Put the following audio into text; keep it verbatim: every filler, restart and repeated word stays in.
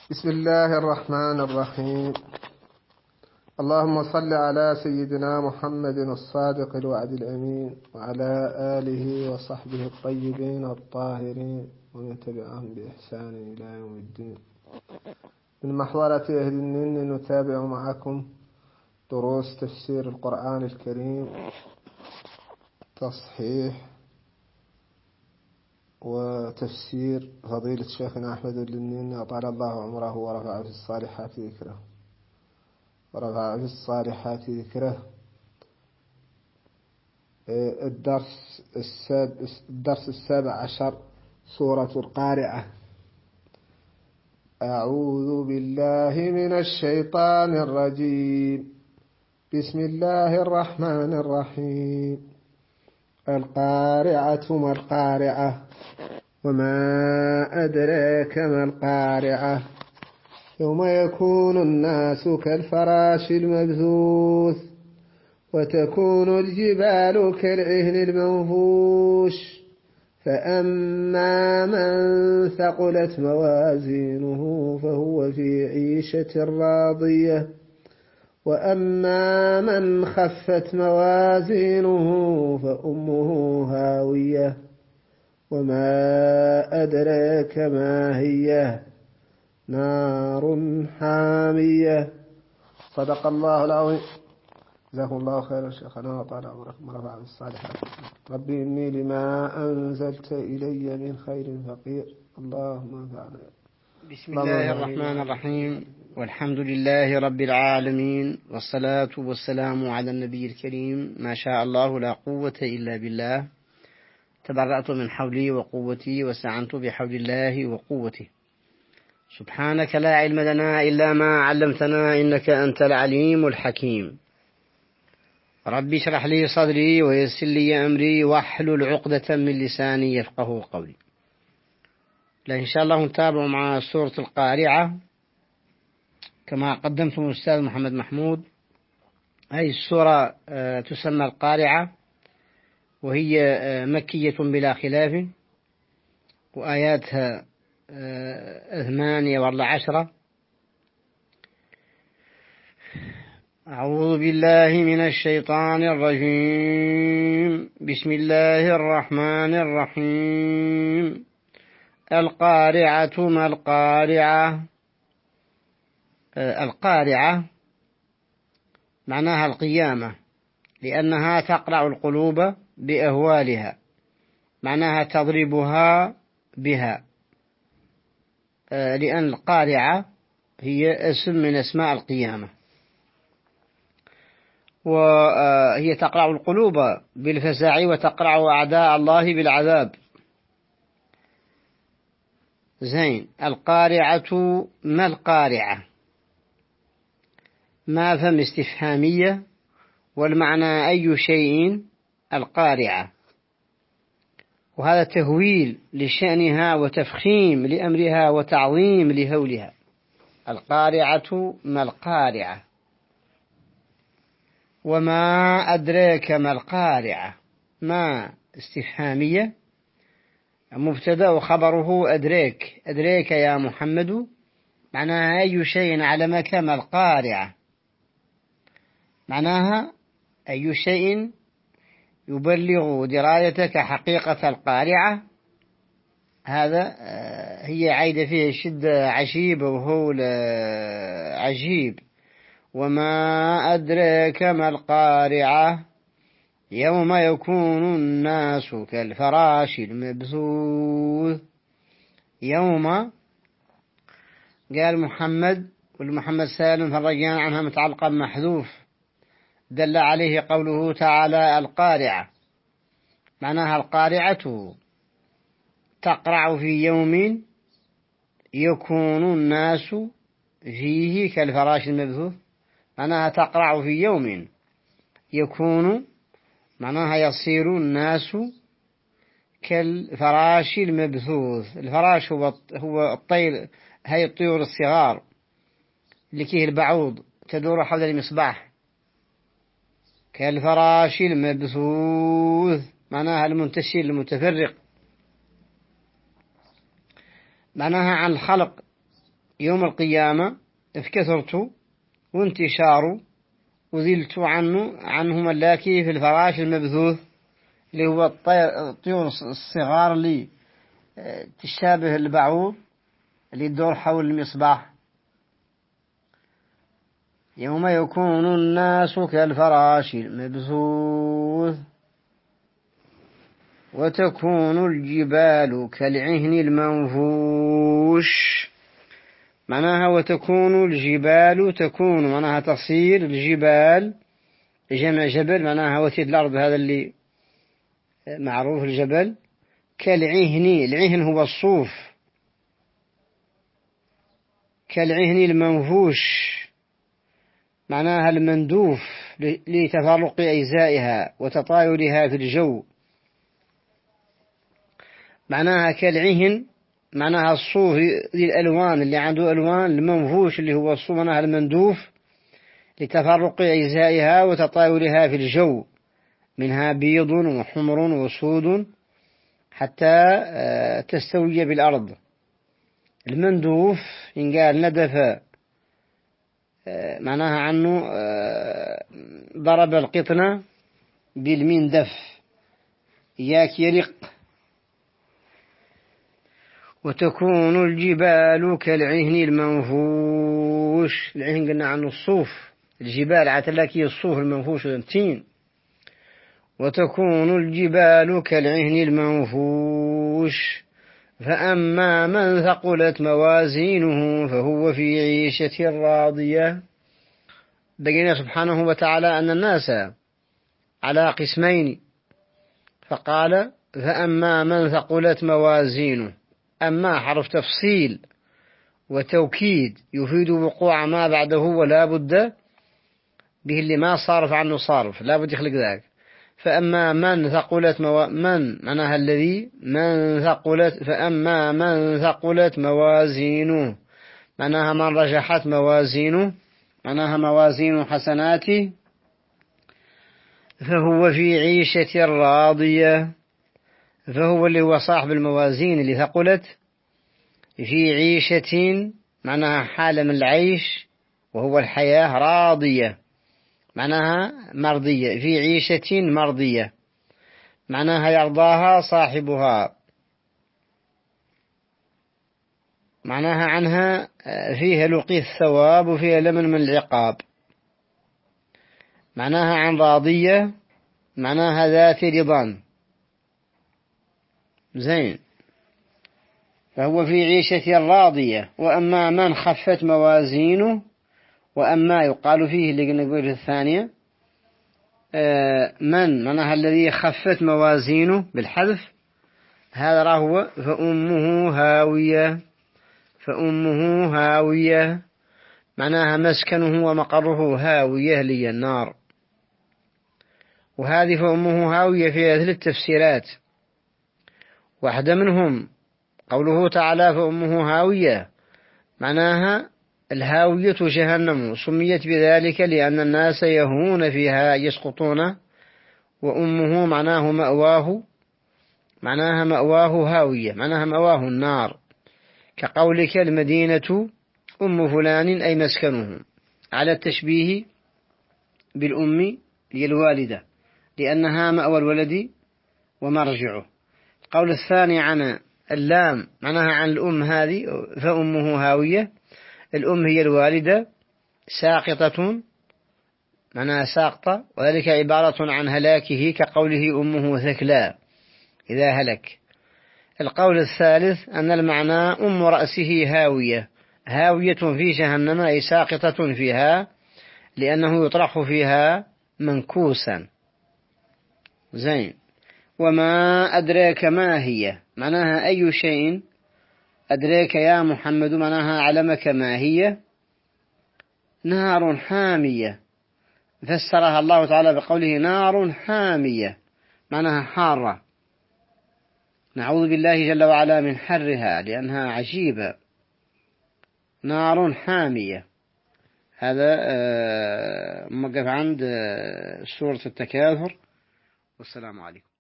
بسم الله الرحمن الرحيم. اللهم صل على سيدنا محمد الصادق الوعد الأمين وعلى آله وصحبه الطيبين الطاهرين ومن تبعهم بإحسان إلى يوم الدين. من محضرة أهل النين نتابع معكم دروس تفسير القرآن الكريم، تصحيح وتفسير فضيلة شيخنا أحمد النين أطال الله عمره ورفع في الصالحات ذكره ورفع في الصالحات ذكره. الدرس السابع, الدرس السابع عشر، سورة القارعة. أعوذ بالله من الشيطان الرجيم. بسم الله الرحمن الرحيم. القارعة ما القارعة وما أدراك ما القارعة يوم يكون الناس كالفراش المبثوث وتكون الجبال كالعهن المنفوش فأما من ثقلت موازينه فهو في عيشة راضية وأما من خفت موازينه فأمه هاوية وما أدراك ما هي نار حامية. صدق الله العظيم. جزاكم الله خيرا شيخنا وطال عمركم ورفع بالصالحات. ربي إني لما أنزلت إلي من خير فقير، اللهم انفعنا. بسم الله الرحمن الرحيم، والحمد لله رب العالمين، والصلاة والسلام على النبي الكريم. ما شاء الله لا قوة إلا بالله. تبرأت من حولي وقوتي واستعنت بحول الله وقوته. سبحانك لا علم لنا إلا ما علمتنا إنك أنت العليم الحكيم. ربي اشرح لي صدري ويسر لي أمري واحلل عقدة من لساني يفقه قولي. لا إن شاء الله نتابع مع سورة القارعة كما قدمتم الأستاذ محمد محمود. هذه السورة تسمى القارعة، وهي مكية بلا خلاف، وآياتها ثمانية ولا عشرة. أعوذ بالله من الشيطان الرجيم. بسم الله الرحمن الرحيم. القارعة ما القارعة. القارعة معناها القيامة، لأنها تقرع القلوب بأهوالها، معناها تضربها بها، لأن القارعة هي اسم من اسماء القيامة، وهي تقرع القلوب بالفزع وتقرع أعداء الله بالعذاب. زين. القارعة ما القارعة. ما فهم استفهامية، والمعنى أي شيء القارعة، وهذا تهويل لشأنها وتفخيم لأمرها وتعظيم لهولها. القارعة ما القارعة. وما أدراك ما القارعة. ما استفهامية، مبتدأ وخبره أدراك. أدراك يا محمد، معناها أي شيء علمك ما القارعة، معناها أي شيء يبلغ درايتك حقيقة القارعة. هذا هي عايدة فيه شدة عجيب وهول عجيب. وما أدراك ما القارعة يوم يكون الناس كالفراش المبثوث. يوم قال محمد، والمحمد سالم فالرجان عنها متعلقا محذوف، دل عليه قوله تعالى القارعة، معناها القارعة تقرع في يوم يكون الناس فيه كالفراش المبثوث، معناها تقرع في يوم يكون، معناها يصير الناس كالفراش المبثوث. الفراش هو هو الطير، هي الطيور الصغار اللي كيه البعوض تدور حول المصباح. كالفراش المبثوث معناها المنتشر المتفرق، معناها عن الخلق يوم القيامة افتكثرت وانتشار وذلت عنه عنه ملاكي في الفراش المبثوث اللي هو الطيور الصغار اللي تشابه البعوض اللي تدور حول المصباح. يوم يكون الناس كالفراش المبثوث وتكون الجبال كالعهن المنفوش. معناها وتكون الجبال تكون معناها تصير الجبال جمع جبل معناها وتيد الأرض هذا اللي معروف الجبل كالعهن. العهن هو الصوف. كالعهن المنفوش معناها المندوف لتفرق أجزائها وتطايرها في الجو. معناها كالعهن معناها الصوف ذي الألوان اللي عنده ألوان. المنفوش اللي هو الصوف معناها المندوف لتفرق أجزائها وتطايرها في الجو، منها بيض وحمر وسود حتى تستوي بالأرض. المندوف إن قال ندف معناها عنه ضرب القطن بالمندف ياك يرق. وتكون الجبال كالعهن المنفوش. العهن قلنا عنه الصوف. الجبال عتلاكي الصوف المنفوش والتين. وتكون الجبال كالعهن المنفوش فأما من ثقلت موازينه فهو في عيشة راضية. بقينا سبحانه وتعالى أن الناس على قسمين، فقال فأما من ثقلت موازينه. أما حرف تفصيل وتوكيد يفيد وقوع ما بعده ولا بد به اللي ما صارف عنه صارف لا بد يخلق ذاك. فأما من ثقلت مو... من معناها الذي من ثقلت. فأما من ثقلت موازينه معناها من رجحت موازينه معناها موازين حسناته فهو في عيشة راضية. فهو اللي هو صاحب الموازين اللي ثقلت في عيشة معناها حالة من العيش وهو الحياة راضية معناها مرضية. في عيشة مرضية معناها يرضاها صاحبها معناها عنها فيها لقي الثواب وفيها لمن من العقاب. معناها عن راضية معناها ذات رضا زين. فهو في عيشة راضية. وأما من خفت موازينه. وأما يقال فيه اللي قلنا نقول الثانية من معناها الذي خفت موازينه بالحذف هذا راهو فأمه هاوية. فأمه هاوية معناها مسكنه ومقره هاوية لي النار. وهذه فأمه هاوية فيها ثلاث تفسيرات. واحدة منهم قوله تعالى فأمه هاوية معناها الهاوية جهنم سميت بذلك لأن الناس يهون فيها يسقطون. وأمه معناه مأواه معناها مأواه هاوية معناها مأواه النار. كقولك المدينة أم فلان أي مسكنه على التشبيه بالأم للوالدة لأنها مأوى الولد ومرجعه. القول الثاني عن اللام معناها عن الأم هذه فأمه هاوية. الأم هي الوالدة ساقطة معناها ساقطة وذلك عبارة عن هلاكه كقوله أمه ثكلا إذا هلك. القول الثالث أن المعنى أم رأسه هاوية. هاوية في جهنم أي ساقطة فيها لأنه يطرح فيها منكوسا زين. وما أدراك ما هي معناها أي شيء. أدراك يا محمد معناها علمك ما هي. نار حامية فسرها الله تعالى بقوله نار حامية معناها حارة. نعوذ بالله جل وعلا من حرها لأنها عجيبة. نار حامية. هذا موقف عند سورة التكاثر. والسلام عليكم.